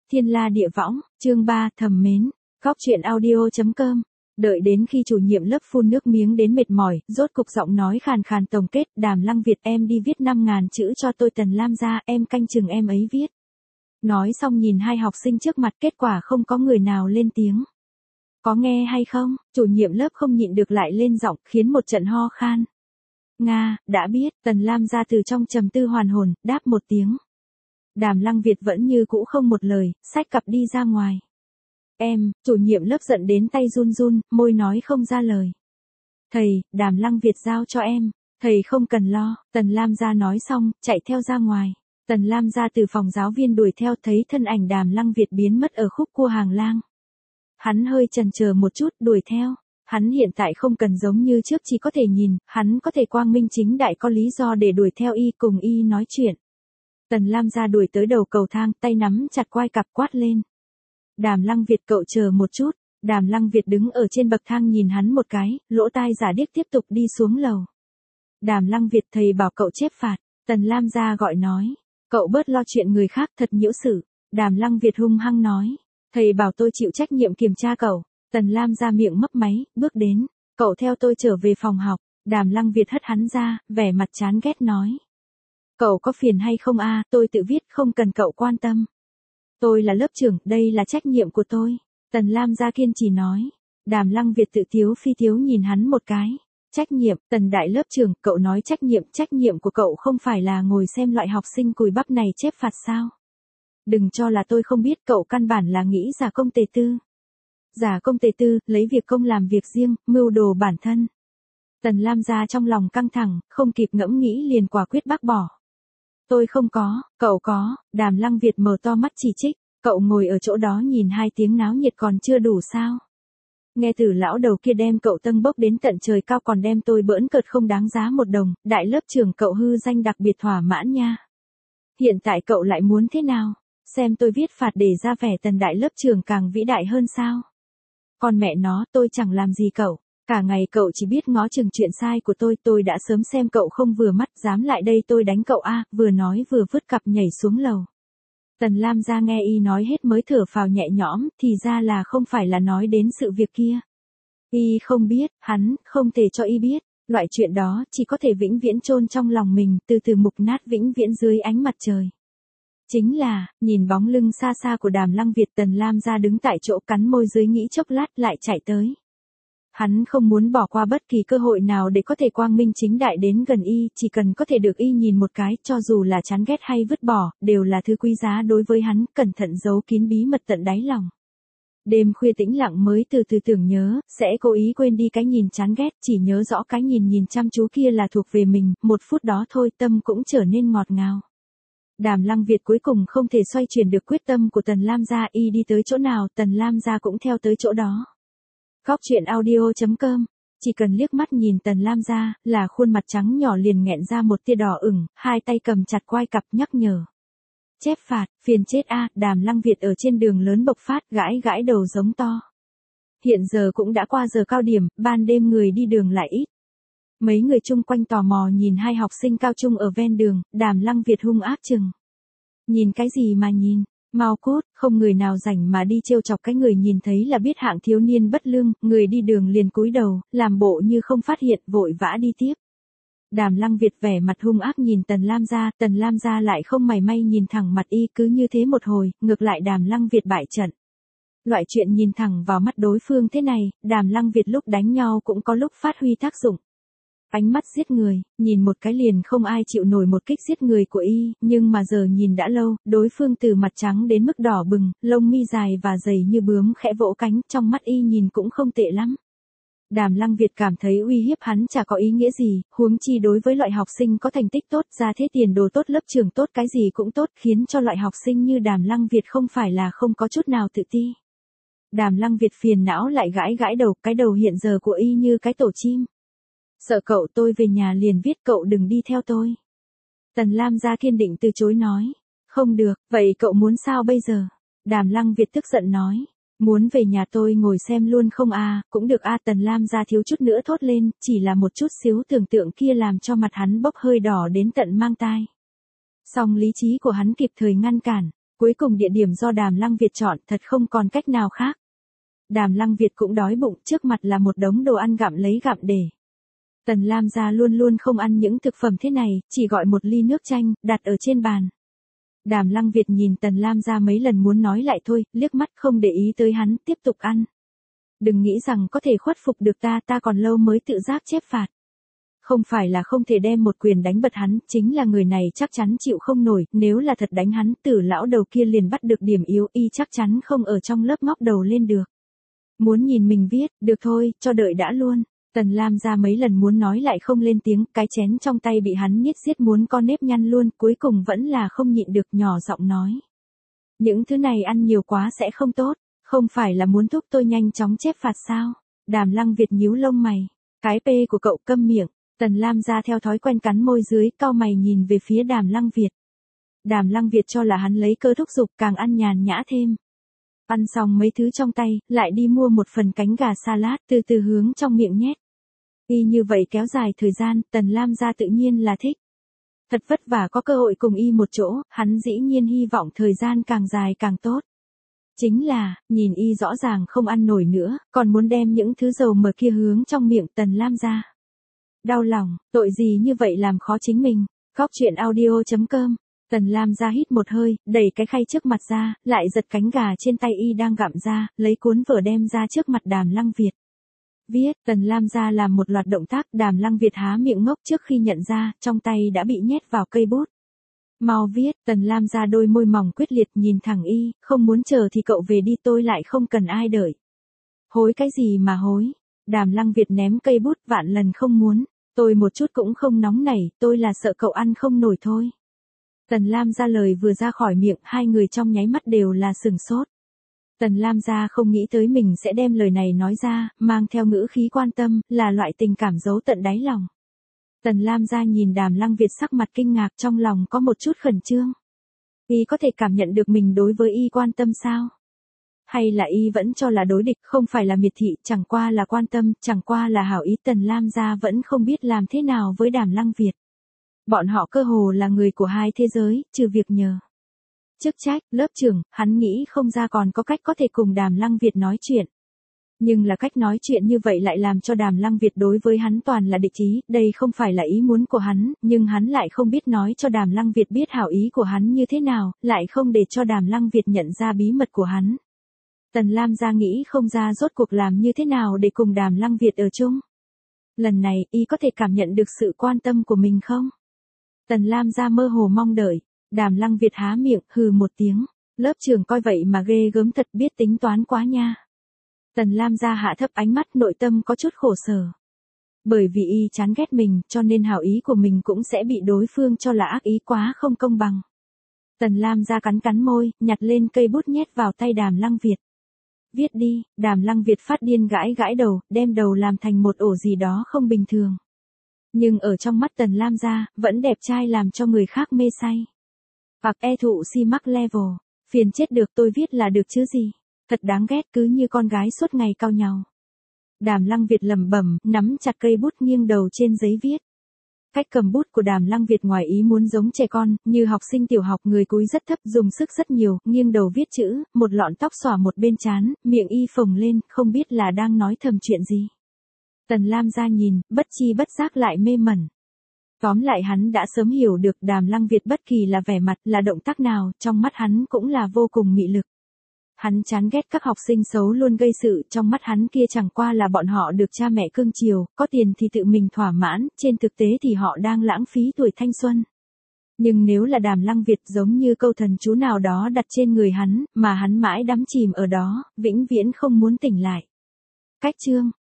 Thiên La địa võng, chương 3, thầm mến. Góc truyện audio.com. Đợi đến khi chủ nhiệm lớp phun nước miếng đến mệt mỏi, rốt cục giọng nói khàn khàn tổng kết, Đàm Lăng Việt em đi viết 5.000 chữ cho tôi Tần Lam gia, em canh chừng em ấy viết. Nói xong nhìn hai học sinh trước mặt, kết quả không có người nào lên tiếng. Có nghe hay không? Chủ nhiệm lớp không nhịn được lại lên giọng, khiến một trận ho khan. Nga, đã biết, Tần Lam gia từ trong trầm tư hoàn hồn, đáp một tiếng. Đàm Lăng Việt vẫn như cũ không một lời, xách cặp đi ra ngoài. Em, chủ nhiệm lớp giận đến tay run run, môi nói không ra lời. Thầy, Đàm Lăng Việt giao cho em, thầy không cần lo, Tần Lam gia nói xong, chạy theo ra ngoài. Tần Lam gia từ phòng giáo viên đuổi theo thấy thân ảnh Đàm Lăng Việt biến mất ở khúc cua hàng lang. Hắn hơi chần chờ một chút, đuổi theo. Hắn hiện tại không cần giống như trước chỉ có thể nhìn, hắn có thể quang minh chính đại có lý do để đuổi theo y cùng y nói chuyện. Tần Lam gia đuổi tới đầu cầu thang, tay nắm chặt quai cặp quát lên. Đàm Lăng Việt cậu chờ một chút, Đàm Lăng Việt đứng ở trên bậc thang nhìn hắn một cái, lỗ tai giả điếc tiếp tục đi xuống lầu. Đàm Lăng Việt thầy bảo cậu chép phạt, Tần Lam gia gọi nói, cậu bớt lo chuyện người khác thật nhiễu sự, Đàm Lăng Việt hung hăng nói, thầy bảo tôi chịu trách nhiệm kiểm tra cậu, Tần Lam gia miệng mấp máy, bước đến, cậu theo tôi trở về phòng học, Đàm Lăng Việt hất hắn ra, vẻ mặt chán ghét nói. Cậu có phiền hay không a? Tôi tự viết không cần cậu quan tâm. Tôi là lớp trưởng, đây là trách nhiệm của tôi. Tần Lam gia kiên trì nói. Đàm Lăng Việt tự tiếu phi tiếu nhìn hắn một cái. Trách nhiệm, Tần đại lớp trưởng, cậu nói trách nhiệm của cậu không phải là ngồi xem loại học sinh cùi bắp này chép phạt sao? Đừng cho là tôi không biết, cậu căn bản là nghĩ giả công tề tư. Giả công tề tư, lấy việc công làm việc riêng, mưu đồ bản thân. Tần Lam gia trong lòng căng thẳng, không kịp ngẫm nghĩ liền quả quyết bác bỏ. Tôi không có, cậu có, Đàm Lăng Việt mở to mắt chỉ trích, cậu ngồi ở chỗ đó nhìn 2 tiếng náo nhiệt còn chưa đủ sao. Nghe từ lão đầu kia đem cậu tâng bốc đến tận trời cao còn đem tôi bỡn cợt không đáng giá một đồng, đại lớp trưởng cậu hư danh đặc biệt thỏa mãn nha. Hiện tại cậu lại muốn thế nào? Xem tôi viết phạt để ra vẻ Tần đại lớp trưởng càng vĩ đại hơn sao? Còn mẹ nó, tôi chẳng làm gì cậu. Cả ngày cậu chỉ biết ngó chừng chuyện sai của tôi đã sớm xem cậu không vừa mắt, dám lại đây tôi đánh cậu a, vừa nói vừa vứt cặp nhảy xuống lầu. Tần Lam gia nghe y nói hết mới thở phào nhẹ nhõm, thì ra là không phải là nói đến sự việc kia. Y không biết, hắn không thể cho y biết, loại chuyện đó chỉ có thể vĩnh viễn chôn trong lòng mình, từ từ mục nát vĩnh viễn dưới ánh mặt trời. Chính là, nhìn bóng lưng xa xa của Đàm Lăng Việt, Tần Lam gia đứng tại chỗ cắn môi dưới nghĩ chốc lát lại chạy tới. Hắn không muốn bỏ qua bất kỳ cơ hội nào để có thể quang minh chính đại đến gần y, chỉ cần có thể được y nhìn một cái, cho dù là chán ghét hay vứt bỏ, đều là thứ quý giá đối với hắn, cẩn thận giấu kín bí mật tận đáy lòng. Đêm khuya tĩnh lặng mới từ từ tưởng nhớ, sẽ cố ý quên đi cái nhìn chán ghét, chỉ nhớ rõ cái nhìn chăm chú kia là thuộc về mình, 1 phút đó thôi tâm cũng trở nên ngọt ngào. Đàm Lăng Việt cuối cùng không thể xoay chuyển được quyết tâm của Tần Lam gia, y đi tới chỗ nào, Tần Lam gia cũng theo tới chỗ đó. Góc truyện audio.com. Chỉ cần liếc mắt nhìn Tần Lam gia, là khuôn mặt trắng nhỏ liền nghẹn ra một tia đỏ ửng, 2 tay cầm chặt quai cặp nhắc nhở. Chép phạt, phiền chết a, Đàm Lăng Việt ở trên đường lớn bộc phát, gãi đầu giống to. Hiện giờ cũng đã qua giờ cao điểm, ban đêm người đi đường lại ít. Mấy người chung quanh tò mò nhìn 2 học sinh cao trung ở ven đường, Đàm Lăng Việt hung ác chừng. Nhìn cái gì mà nhìn? Mau cút, không người nào rảnh mà đi trêu chọc cái người nhìn thấy là biết hạng thiếu niên bất lương, người đi đường liền cúi đầu, làm bộ như không phát hiện, vội vã đi tiếp. Đàm Lăng Việt vẻ mặt hung ác nhìn Tần Lam gia lại không mảy may nhìn thẳng mặt y, cứ như thế một hồi, ngược lại Đàm Lăng Việt bại trận. Loại chuyện nhìn thẳng vào mắt đối phương thế này, Đàm Lăng Việt lúc đánh nhau cũng có lúc phát huy tác dụng. Ánh mắt giết người, nhìn một cái liền không ai chịu nổi một kích giết người của y, nhưng mà giờ nhìn đã lâu, đối phương từ mặt trắng đến mức đỏ bừng, lông mi dài và dày như bướm khẽ vỗ cánh, trong mắt y nhìn cũng không tệ lắm. Đàm Lăng Việt cảm thấy uy hiếp hắn chả có ý nghĩa gì, huống chi đối với loại học sinh có thành tích tốt, ra thế tiền đồ tốt, lớp trưởng tốt, cái gì cũng tốt, khiến cho loại học sinh như Đàm Lăng Việt không phải là không có chút nào tự ti. Đàm Lăng Việt phiền não lại gãi đầu, cái đầu hiện giờ của y như cái tổ chim. Sợ cậu, tôi về nhà liền viết, cậu đừng đi theo tôi. Tần Lam gia kiên định từ chối nói. Không được, vậy cậu muốn sao bây giờ? Đàm Lăng Việt tức giận nói. Muốn về nhà tôi ngồi xem luôn không a? Cũng được a. Tần Lam gia thiếu chút nữa thốt lên, chỉ là một chút xíu tưởng tượng kia làm cho mặt hắn bốc hơi đỏ đến tận mang tai. Song lý trí của hắn kịp thời ngăn cản. Cuối cùng địa điểm do Đàm Lăng Việt chọn, thật không còn cách nào khác. Đàm Lăng Việt cũng đói bụng, trước mặt là một đống đồ ăn gặm lấy gặm để. Tần Lam gia luôn luôn không ăn những thực phẩm thế này, chỉ gọi một ly nước chanh, đặt ở trên bàn. Đàm Lăng Việt nhìn Tần Lam gia mấy lần muốn nói lại thôi, liếc mắt không để ý tới hắn, tiếp tục ăn. Đừng nghĩ rằng có thể khuất phục được ta còn lâu mới tự giác chép phạt. Không phải là không thể đem một quyền đánh bật hắn, chính là người này chắc chắn chịu không nổi, nếu là thật đánh hắn, Tử lão đầu kia liền bắt được điểm yếu, y chắc chắn không ở trong lớp ngóc đầu lên được. Muốn nhìn mình viết, được thôi, cho đợi đã luôn. Tần Lam gia mấy lần muốn nói lại không lên tiếng, cái chén trong tay bị hắn nhiết xiết muốn co nếp nhăn luôn, cuối cùng vẫn là không nhịn được nhỏ giọng nói. Những thứ này ăn nhiều quá sẽ không tốt, không phải là muốn thúc tôi nhanh chóng chép phạt sao? Đàm Lăng Việt nhíu lông mày, cái pê của cậu câm miệng. Tần Lam gia theo thói quen cắn môi dưới, cau mày nhìn về phía Đàm Lăng Việt. Đàm Lăng Việt cho là hắn lấy cơ thúc giục, càng ăn nhàn nhã thêm. Ăn xong mấy thứ trong tay, lại đi mua một phần cánh gà salad, từ từ hướng trong miệng nhét. Y như vậy kéo dài thời gian, Tần Lam gia tự nhiên là thích. Thật vất vả có cơ hội cùng y một chỗ, hắn dĩ nhiên hy vọng thời gian càng dài càng tốt. Chính là, nhìn y rõ ràng không ăn nổi nữa, còn muốn đem những thứ dầu mỡ kia hướng trong miệng Tần Lam gia. Đau lòng, tội gì như vậy làm khó chính mình. Góc truyện audio.com. Tần Lam gia hít một hơi, đẩy cái khay trước mặt ra, lại giật cánh gà trên tay y đang gặm ra, lấy cuốn vở đem ra trước mặt Đàm Lăng Việt. Viết, Tần Lam gia làm một loạt động tác, Đàm Lăng Việt há miệng ngốc trước khi nhận ra, trong tay đã bị nhét vào cây bút. Mau viết, Tần Lam gia đôi môi mỏng quyết liệt nhìn thẳng y, không muốn chờ thì cậu về đi, tôi lại không cần ai đợi. Hối cái gì mà hối? Đàm Lăng Việt ném cây bút, vạn lần không muốn, tôi một chút cũng không nóng nảy, tôi là sợ cậu ăn không nổi thôi. Tần Lam gia lời vừa ra khỏi miệng, hai người trong nháy mắt đều là sửng sốt. Tần Lam gia không nghĩ tới mình sẽ đem lời này nói ra, mang theo ngữ khí quan tâm, là loại tình cảm giấu tận đáy lòng. Tần Lam gia nhìn Đàm Lăng Việt sắc mặt kinh ngạc, trong lòng có một chút khẩn trương. Y có thể cảm nhận được mình đối với y quan tâm sao? Hay là y vẫn cho là đối địch, không phải là miệt thị, chẳng qua là quan tâm, chẳng qua là hảo ý. Tần Lam gia vẫn không biết làm thế nào với Đàm Lăng Việt. Bọn họ cơ hồ là người của hai thế giới, trừ việc nhờ. Chức trách, lớp trưởng, hắn nghĩ không ra còn có cách có thể cùng Đàm Lăng Việt nói chuyện. Nhưng là cách nói chuyện như vậy lại làm cho Đàm Lăng Việt đối với hắn toàn là địch ý, đây không phải là ý muốn của hắn, nhưng hắn lại không biết nói cho Đàm Lăng Việt biết hảo ý của hắn như thế nào, lại không để cho Đàm Lăng Việt nhận ra bí mật của hắn. Tần Lam gia nghĩ không ra rốt cuộc làm như thế nào để cùng Đàm Lăng Việt ở chung. Lần này, y có thể cảm nhận được sự quan tâm của mình không? Tần Lam gia mơ hồ mong đợi. Đàm Lăng Việt há miệng, hừ một tiếng. Lớp trưởng coi vậy mà ghê gớm thật, biết tính toán quá nha. Tần Lam gia hạ thấp ánh mắt, nội tâm có chút khổ sở. Bởi vì y chán ghét mình, cho nên hảo ý của mình cũng sẽ bị đối phương cho là ác ý, quá không công bằng. Tần Lam gia cắn cắn môi, nhặt lên cây bút nhét vào tay Đàm Lăng Việt. Viết đi. Đàm Lăng Việt phát điên gãi gãi đầu, đem đầu làm thành một ổ gì đó không bình thường. Nhưng ở trong mắt Tần Lam gia, vẫn đẹp trai làm cho người khác mê say. Hoặc e thụ si mắc level, phiền chết được, tôi viết là được chứ gì. Thật đáng ghét, cứ như con gái suốt ngày cau nhàu. Đàm Lăng Việt lẩm bẩm, nắm chặt cây bút nghiêng đầu trên giấy viết. Cách cầm bút của Đàm Lăng Việt ngoài ý muốn giống trẻ con, như học sinh tiểu học, người cúi rất thấp, dùng sức rất nhiều, nghiêng đầu viết chữ, một lọn tóc xõa một bên trán, miệng y phồng lên, không biết là đang nói thầm chuyện gì. Tần Lam gia nhìn, bất chi bất giác lại mê mẩn. Tóm lại hắn đã sớm hiểu được Đàm Lăng Việt bất kỳ là vẻ mặt, là động tác nào, trong mắt hắn cũng là vô cùng mị lực. Hắn chán ghét các học sinh xấu luôn gây sự, trong mắt hắn kia chẳng qua là bọn họ được cha mẹ cưng chiều, có tiền thì tự mình thỏa mãn, trên thực tế thì họ đang lãng phí tuổi thanh xuân. Nhưng nếu là Đàm Lăng Việt giống như câu thần chú nào đó đặt trên người hắn, mà hắn mãi đắm chìm ở đó, vĩnh viễn không muốn tỉnh lại. Cách chương